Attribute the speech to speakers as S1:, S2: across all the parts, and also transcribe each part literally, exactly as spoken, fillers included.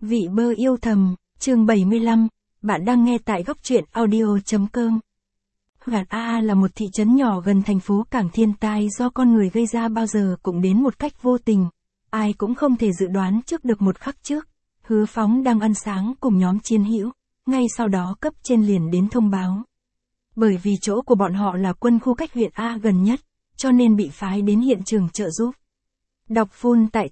S1: Vị bơ yêu thầm, chương bảy mươi lăm, bạn đang nghe tại góc truyện audio.com. Huyện A là một thị trấn nhỏ gần thành phố Cảng. Thiên tai do con người gây ra bao giờ cũng đến một cách vô tình. Ai cũng không thể dự đoán trước được một khắc trước. Hứa Phóng đang ăn sáng cùng nhóm chiến hữu, ngay sau đó cấp trên liền đến thông báo. Bởi vì chỗ của bọn họ là quân khu cách huyện A gần nhất, cho nên bị phái đến hiện trường trợ giúp. Đọc full tại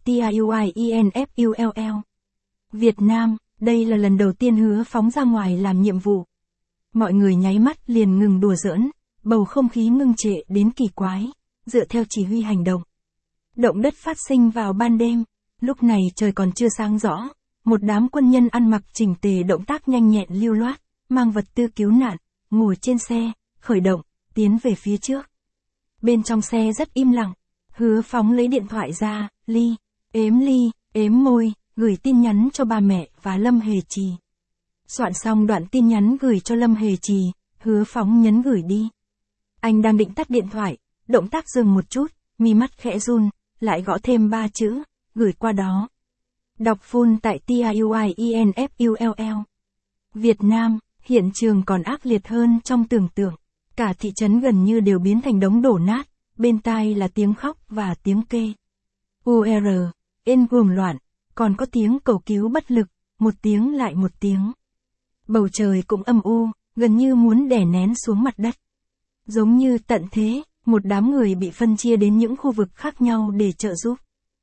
S1: TIUIENFULL. Việt Nam, đây là lần đầu tiên Hứa Phóng ra ngoài làm nhiệm vụ. Mọi người nháy mắt liền ngừng đùa giỡn, bầu không khí ngưng trệ đến kỳ quái, dựa theo chỉ huy hành động. Động đất phát sinh vào ban đêm, lúc này trời còn chưa sáng rõ, một đám quân nhân ăn mặc chỉnh tề động tác nhanh nhẹn lưu loát, mang vật tư cứu nạn, ngồi trên xe, khởi động, tiến về phía trước. Bên trong xe rất im lặng, Hứa Phóng lấy điện thoại ra, ly, ếm ly, ếm môi, gửi tin nhắn cho ba mẹ và Lâm Hề Trì. Soạn xong đoạn tin nhắn gửi cho Lâm Hề Trì, Hứa Phóng nhấn gửi đi. Anh đang định tắt điện thoại, động tác dừng một chút, mi mắt khẽ run, lại gõ thêm ba chữ, gửi qua đó. Đọc full tại TIUIENFULL. Việt Nam, hiện trường còn ác liệt hơn trong tưởng tượng. Cả thị trấn gần như đều biến thành đống đổ nát, bên tai là tiếng khóc và tiếng kê. u rờ, ên gồm loạn, còn có tiếng cầu cứu bất lực, một tiếng lại một tiếng. Bầu trời cũng âm u, gần như muốn đè nén xuống mặt đất. Giống như tận thế, một đám người bị phân chia đến những khu vực khác nhau để trợ giúp.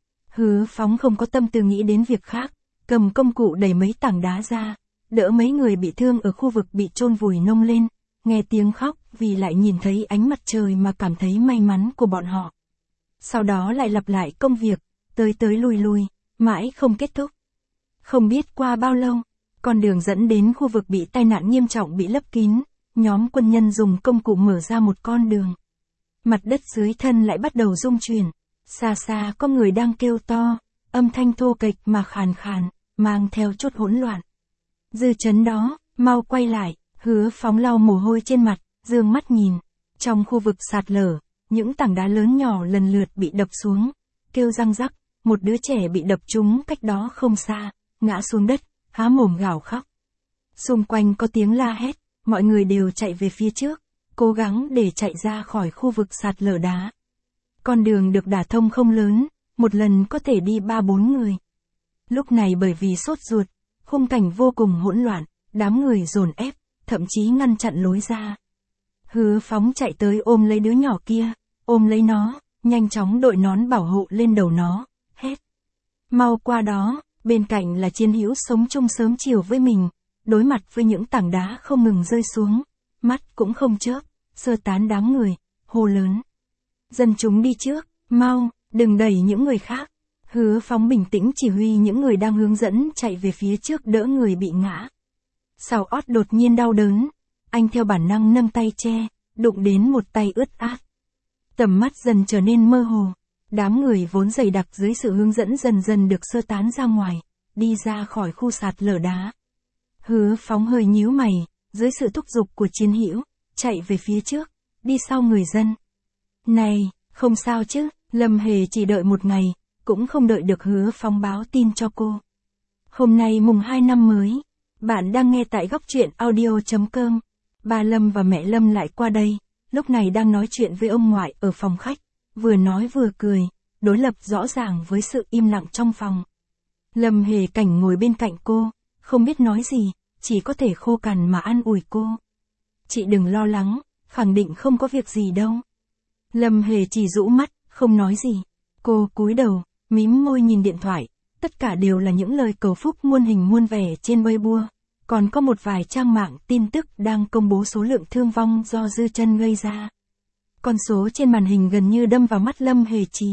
S1: Hứa Phóng không có tâm tư nghĩ đến việc khác, cầm công cụ đẩy mấy tảng đá ra, đỡ mấy người bị thương ở khu vực bị chôn vùi nông lên, nghe tiếng khóc vì lại nhìn thấy ánh mặt trời mà cảm thấy may mắn của bọn họ. Sau đó lại lặp lại công việc, tới tới lui lui, mãi không kết thúc. Không biết qua bao lâu, con đường dẫn đến khu vực bị tai nạn nghiêm trọng bị lấp kín, nhóm quân nhân dùng công cụ mở ra một con đường. Mặt đất dưới thân lại bắt đầu rung chuyển, xa xa có người đang kêu to, âm thanh thô kệch mà khàn khàn, mang theo chút hỗn loạn. Dư chấn đó, mau quay lại, Hứa Phóng lau mồ hôi trên mặt, dương mắt nhìn. Trong khu vực sạt lở, những tảng đá lớn nhỏ lần lượt bị đập xuống, kêu răng rắc, một đứa trẻ bị đập trúng cách đó không xa, ngã xuống đất, há mồm gào khóc. Xung quanh có tiếng la hét, mọi người đều chạy về phía trước, cố gắng để chạy ra khỏi khu vực sạt lở đá. Con đường được đả thông không lớn, một lần có thể đi ba bốn người. Lúc này bởi vì sốt ruột, khung cảnh vô cùng hỗn loạn, đám người dồn ép, thậm chí ngăn chặn lối ra. Hứa Phóng chạy tới ôm lấy đứa nhỏ kia, ôm lấy nó, nhanh chóng đội nón bảo hộ lên đầu nó, hét. Mau qua đó, bên cạnh là chiến hữu sống chung sớm chiều với mình, đối mặt với những tảng đá không ngừng rơi xuống, mắt cũng không chớp, sơ tán đám người, hô lớn. Dân chúng đi trước, mau, đừng đẩy những người khác. Hứa Phóng bình tĩnh chỉ huy những người đang hướng dẫn chạy về phía trước đỡ người bị ngã. Sau ót đột nhiên đau đớn, anh theo bản năng nâng tay che, đụng đến một tay ướt át. Tầm mắt dần trở nên mơ hồ, đám người vốn dày đặc dưới sự hướng dẫn dần dần được sơ tán ra ngoài, đi ra khỏi khu sạt lở đá. Hứa Phóng hơi nhíu mày, dưới sự thúc giục của chiến hữu, chạy về phía trước, đi sau người dân. Này, không sao chứ, Lâm Hề chỉ đợi một ngày, cũng không đợi được Hứa Phóng báo tin cho cô. Hôm nay mùng hai năm mới, bạn đang nghe tại góc truyện audio.com. Ba Lâm và mẹ Lâm lại qua đây, lúc này đang nói chuyện với ông ngoại ở phòng khách, vừa nói vừa cười, đối lập rõ ràng với sự im lặng trong phòng. Lâm Hề Cảnh ngồi bên cạnh cô, không biết nói gì, chỉ có thể khô cằn mà an ủi cô. Chị đừng lo lắng, khẳng định không có việc gì đâu. Lâm Hề chỉ rũ mắt, không nói gì. Cô cúi đầu, mím môi nhìn điện thoại, tất cả đều là những lời cầu phúc muôn hình muôn vẻ trên Weibo. Còn có một vài trang mạng tin tức đang công bố số lượng thương vong do dư chân gây ra. Con số trên màn hình gần như đâm vào mắt Lâm Hề Trì.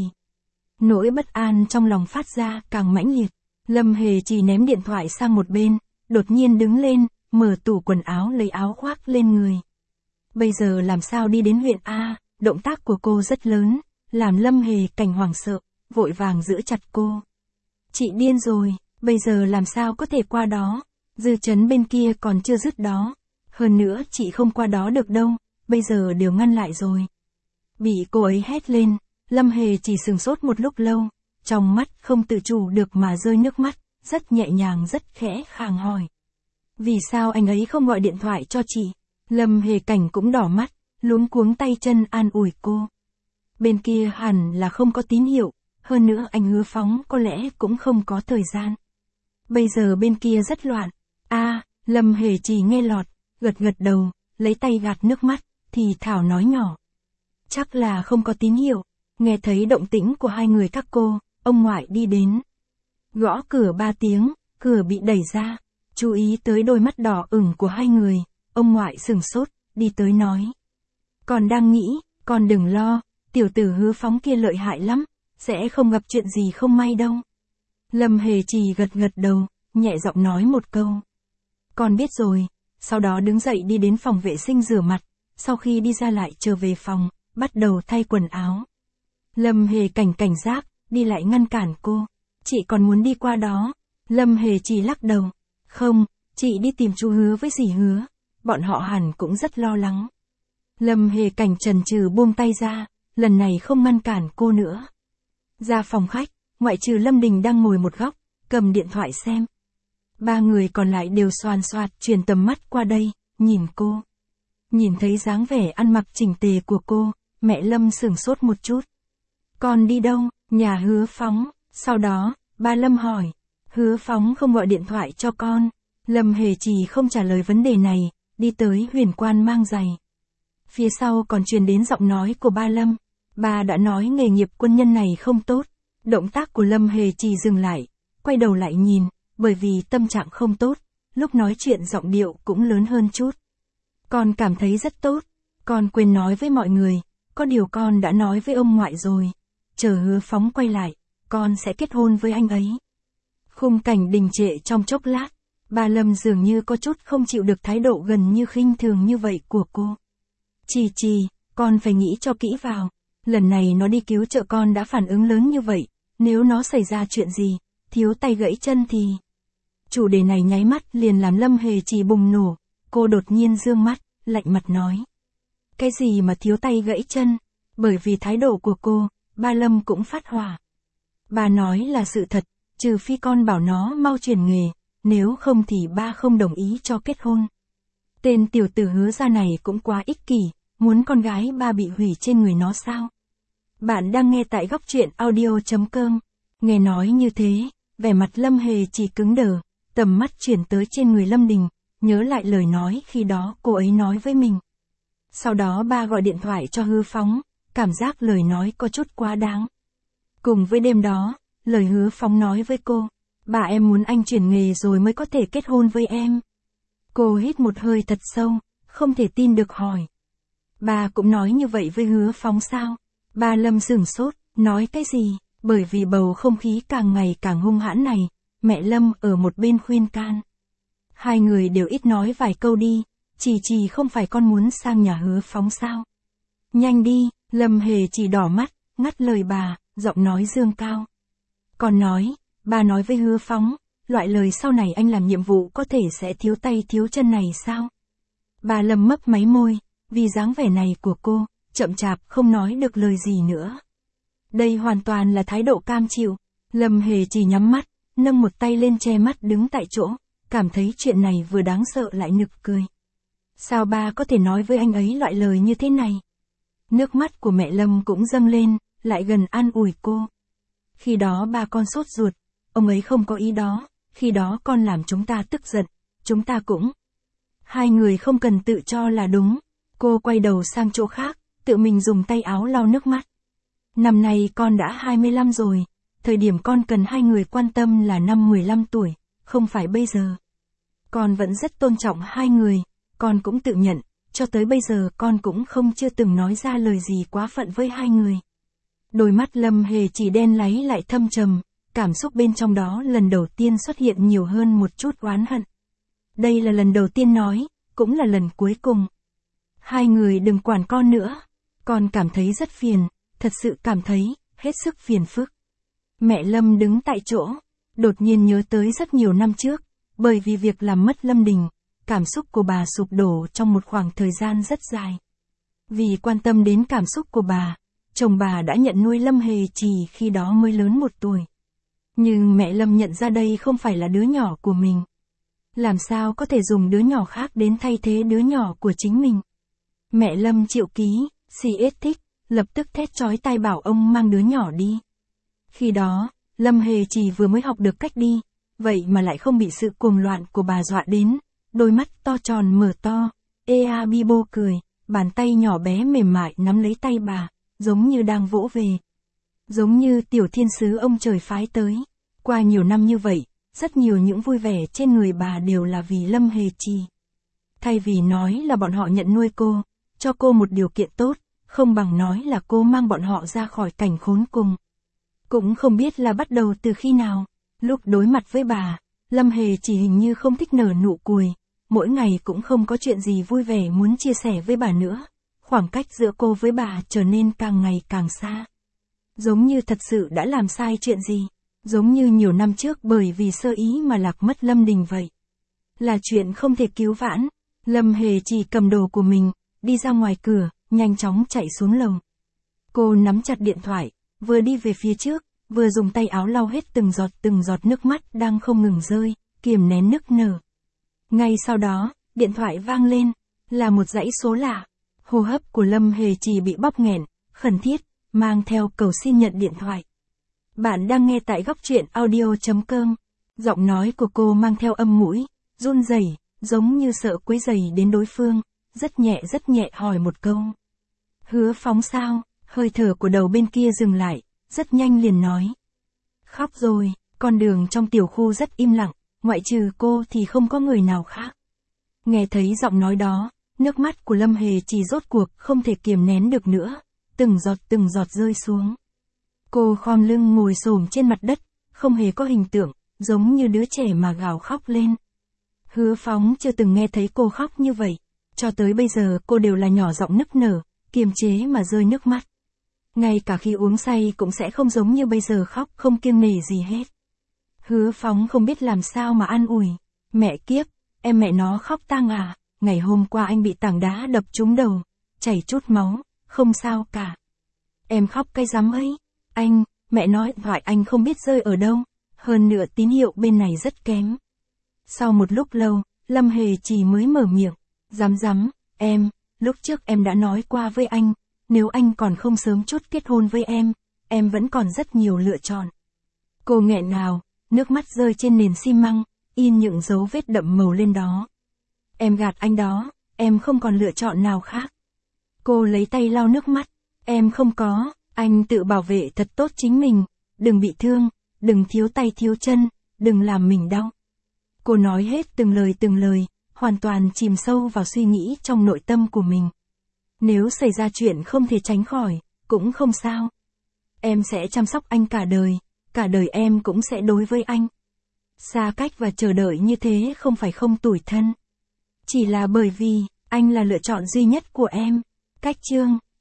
S1: Nỗi bất an trong lòng phát ra càng mãnh liệt. Lâm Hề Trì ném điện thoại sang một bên, đột nhiên đứng lên, mở tủ quần áo lấy áo khoác lên người. Bây giờ làm sao đi đến huyện A, động tác của cô rất lớn, làm Lâm Hề Cảnh hoảng sợ, vội vàng giữ chặt cô. Chị điên rồi, bây giờ làm sao có thể qua đó, dư chấn bên kia còn chưa dứt đó. Hơn nữa chị không qua đó được đâu, bây giờ đều ngăn lại rồi. Bị cô ấy hét lên, Lâm Hề chỉ sừng sốt một lúc lâu, trong mắt không tự chủ được mà rơi nước mắt, rất nhẹ nhàng rất khẽ khàng hỏi. Vì sao anh ấy không gọi điện thoại cho chị? Lâm Hề Cảnh cũng đỏ mắt, luống cuống tay chân an ủi cô. Bên kia hẳn là không có tín hiệu, hơn nữa anh Hứa Phóng có lẽ cũng không có thời gian. Bây giờ bên kia rất loạn. A, à, Lâm Hề chỉ nghe lọt, gật gật đầu, lấy tay gạt nước mắt, thì thảo nói nhỏ. Chắc là không có tín hiệu. Nghe thấy động tĩnh của hai người các cô, ông ngoại đi đến. Gõ cửa ba tiếng, cửa bị đẩy ra. Chú ý tới đôi mắt đỏ ửng của hai người, ông ngoại sừng sốt, đi tới nói. Con đang nghĩ, con đừng lo, tiểu tử Hứa Phóng kia lợi hại lắm, sẽ không gặp chuyện gì không may đâu. Lâm Hề Trì gật gật đầu, nhẹ giọng nói một câu. Con biết rồi, sau đó đứng dậy đi đến phòng vệ sinh rửa mặt, sau khi đi ra lại trở về phòng, bắt đầu thay quần áo. Lâm Hề Cảnh cảnh giác, đi lại ngăn cản cô. Chị còn muốn đi qua đó. Lâm Hề Trì lắc đầu. Không, chị đi tìm chú Hứa với dì Hứa. Bọn họ hẳn cũng rất lo lắng. Lâm Hề Cảnh chần chừ buông tay ra, lần này không ngăn cản cô nữa. Ra phòng khách, ngoại trừ Lâm Đình đang ngồi một góc, cầm điện thoại xem. Ba người còn lại đều xoàn xoạt chuyển tầm mắt qua đây, nhìn cô. Nhìn thấy dáng vẻ ăn mặc chỉnh tề của cô, mẹ Lâm sửng sốt một chút. Con đi đâu? Nhà Hứa Phóng. Sau đó, ba Lâm hỏi. Hứa Phóng không gọi điện thoại cho con. Lâm Hề Trì không trả lời vấn đề này, đi tới Huyền Quan mang giày. Phía sau còn truyền đến giọng nói của ba Lâm. Ba đã nói nghề nghiệp quân nhân này không tốt. Động tác của Lâm Hề Trì dừng lại, quay đầu lại nhìn, bởi vì tâm trạng không tốt, lúc nói chuyện giọng điệu cũng lớn hơn chút. Con cảm thấy rất tốt, con quên nói với mọi người, có điều con đã nói với ông ngoại rồi. Chờ Hứa Phóng quay lại, con sẽ kết hôn với anh ấy. Khung cảnh đình trệ trong chốc lát, ba Lâm dường như có chút không chịu được thái độ gần như khinh thường như vậy của cô. Trì Trì, con phải nghĩ cho kỹ vào, lần này nó đi cứu trợ con đã phản ứng lớn như vậy, nếu nó xảy ra chuyện gì, thiếu tay gãy chân thì... Chủ đề này nháy mắt liền làm Lâm Hề Trì bùng nổ, cô đột nhiên dương mắt, lạnh mặt nói. Cái gì mà thiếu tay gãy chân? Bởi vì thái độ của cô, ba Lâm cũng phát hỏa. Ba nói là sự thật, trừ phi con bảo nó mau chuyển nghề, nếu không thì ba không đồng ý cho kết hôn. Tên tiểu tử Hứa gia này cũng quá ích kỷ, muốn con gái ba bị hủy trên người nó sao? Bạn đang nghe tại góc truyện audio chấm com. Nghe nói như thế, vẻ mặt Lâm Hề chỉ cứng đờ, tầm mắt chuyển tới trên người Lâm Đình, nhớ lại lời nói khi đó cô ấy nói với mình. Sau đó ba gọi điện thoại cho Hứa Phóng, cảm giác lời nói có chút quá đáng. Cùng với đêm đó, lời Hứa Phóng nói với cô, bà em muốn anh chuyển nghề rồi mới có thể kết hôn với em. Cô hít một hơi thật sâu, không thể tin được hỏi. Bà cũng nói như vậy với Hứa Phóng sao? Ba Lâm sửng sốt, nói cái gì? Bởi vì bầu không khí càng ngày càng hung hãn này, mẹ Lâm ở một bên khuyên can. Hai người đều ít nói vài câu đi, Trì Trì không phải con muốn sang nhà Hứa Phóng sao? Nhanh đi, Lâm Hề Trì đỏ mắt, ngắt lời bà, giọng nói dương cao. Còn nói, bà nói với Hứa Phóng, loại lời sau này anh làm nhiệm vụ có thể sẽ thiếu tay thiếu chân này sao? Bà Lâm mấp máy môi, vì dáng vẻ này của cô, chậm chạp không nói được lời gì nữa. Đây hoàn toàn là thái độ cam chịu. Lâm Hề chỉ nhắm mắt, nâng một tay lên che mắt đứng tại chỗ, cảm thấy chuyện này vừa đáng sợ lại nực cười. Sao ba có thể nói với anh ấy loại lời như thế này? Nước mắt của mẹ Lâm cũng dâng lên, lại gần an ủi cô. Khi đó ba con sốt ruột, ông ấy không có ý đó, khi đó con làm chúng ta tức giận, chúng ta cũng. Hai người không cần tự cho là đúng. Cô quay đầu sang chỗ khác, tự mình dùng tay áo lau nước mắt. Năm nay con đã hai mươi lăm rồi, thời điểm con cần hai người quan tâm là năm mười lăm tuổi, không phải bây giờ. Con vẫn rất tôn trọng hai người, con cũng tự nhận, cho tới bây giờ con cũng không chưa từng nói ra lời gì quá phận với hai người. Đôi mắt Lâm Hề chỉ đen láy lại thâm trầm, cảm xúc bên trong đó lần đầu tiên xuất hiện nhiều hơn một chút oán hận. Đây là lần đầu tiên nói, cũng là lần cuối cùng. Hai người đừng quản con nữa, con cảm thấy rất phiền, thật sự cảm thấy, hết sức phiền phức. Mẹ Lâm đứng tại chỗ, đột nhiên nhớ tới rất nhiều năm trước, bởi vì việc làm mất Lâm Đình, cảm xúc của bà sụp đổ trong một khoảng thời gian rất dài. Vì quan tâm đến cảm xúc của bà, chồng bà đã nhận nuôi Lâm Hề Trì khi đó mới lớn một tuổi. Nhưng mẹ Lâm nhận ra đây không phải là đứa nhỏ của mình. Làm sao có thể dùng đứa nhỏ khác đến thay thế đứa nhỏ của chính mình. Mẹ Lâm Triệu Ký, xê ét thích, lập tức thét chói tai bảo ông mang đứa nhỏ đi. Khi đó, Lâm Hề chỉ vừa mới học được cách đi, vậy mà lại không bị sự cuồng loạn của bà dọa đến, đôi mắt to tròn mở to, Ea Bibo cười, bàn tay nhỏ bé mềm mại nắm lấy tay bà, giống như đang vỗ về. Giống như tiểu thiên sứ ông trời phái tới. Qua nhiều năm như vậy, rất nhiều những vui vẻ trên người bà đều là vì Lâm Hề Trì. Thay vì nói là bọn họ nhận nuôi cô, cho cô một điều kiện tốt, không bằng nói là cô mang bọn họ ra khỏi cảnh khốn cùng. Cũng không biết là bắt đầu từ khi nào, lúc đối mặt với bà, Lâm Hề Trì hình như không thích nở nụ cười, mỗi ngày cũng không có chuyện gì vui vẻ muốn chia sẻ với bà nữa, khoảng cách giữa cô với bà trở nên càng ngày càng xa. Giống như thật sự đã làm sai chuyện gì, giống như nhiều năm trước bởi vì sơ ý mà lạc mất Lâm Đình vậy. Là chuyện không thể cứu vãn, Lâm Hề Trì cầm đồ của mình, đi ra ngoài cửa, nhanh chóng chạy xuống lầu. Cô nắm chặt điện thoại, vừa đi về phía trước, vừa dùng tay áo lau hết từng giọt từng giọt nước mắt đang không ngừng rơi, kiềm nén nức nở. Ngay sau đó, điện thoại vang lên, là một dãy số lạ. Hô hấp của Lâm Hề Trì bị bóp nghẹn, khẩn thiết, mang theo cầu xin nhận điện thoại. Bạn đang nghe tại góc truyện audio chấm com. Giọng nói của cô mang theo âm mũi, run rẩy, giống như sợ quấy rầy đến đối phương, rất nhẹ rất nhẹ hỏi một câu. Hứa Phóng sao? Hơi thở của đầu bên kia dừng lại, rất nhanh liền nói. Khóc rồi, con đường trong tiểu khu rất im lặng, ngoại trừ cô thì không có người nào khác. Nghe thấy giọng nói đó, nước mắt của Lâm Hề Trì rốt cuộc không thể kiềm nén được nữa, từng giọt từng giọt rơi xuống. Cô khom lưng ngồi xổm trên mặt đất, không hề có hình tượng, giống như đứa trẻ mà gào khóc lên. Hứa Phóng chưa từng nghe thấy cô khóc như vậy, cho tới bây giờ cô đều là nhỏ giọng nức nở, kiềm chế mà rơi nước mắt. Ngay cả khi uống say cũng sẽ không giống như bây giờ khóc không kiêng nể gì hết. Hứa Phóng không biết làm sao mà an ủi. Mẹ kiếp, em mẹ nó khóc tang à, ngày hôm qua anh bị tảng đá đập trúng đầu, chảy chút máu, không sao cả. Em khóc cái rắm ấy, anh, mẹ nói điện thoại anh không biết rơi ở đâu, hơn nữa tín hiệu bên này rất kém. Sau một lúc lâu, Lâm Hề Trì mới mở miệng, rắm rắm, em, lúc trước em đã nói qua với anh, nếu anh còn không sớm chút kết hôn với em, em vẫn còn rất nhiều lựa chọn. Cô nghẹn ngào, nước mắt rơi trên nền xi măng, in những dấu vết đậm màu lên đó. Em gạt anh đó, em không còn lựa chọn nào khác. Cô lấy tay lau nước mắt, em không có, anh tự bảo vệ thật tốt chính mình, đừng bị thương, đừng thiếu tay thiếu chân, đừng làm mình đau. Cô nói hết từng lời từng lời, hoàn toàn chìm sâu vào suy nghĩ trong nội tâm của mình. Nếu xảy ra chuyện không thể tránh khỏi, cũng không sao. Em sẽ chăm sóc anh cả đời, cả đời em cũng sẽ đối với anh. Xa cách và chờ đợi như thế không phải không tủi thân. Chỉ là bởi vì, anh là lựa chọn duy nhất của em. Cách chương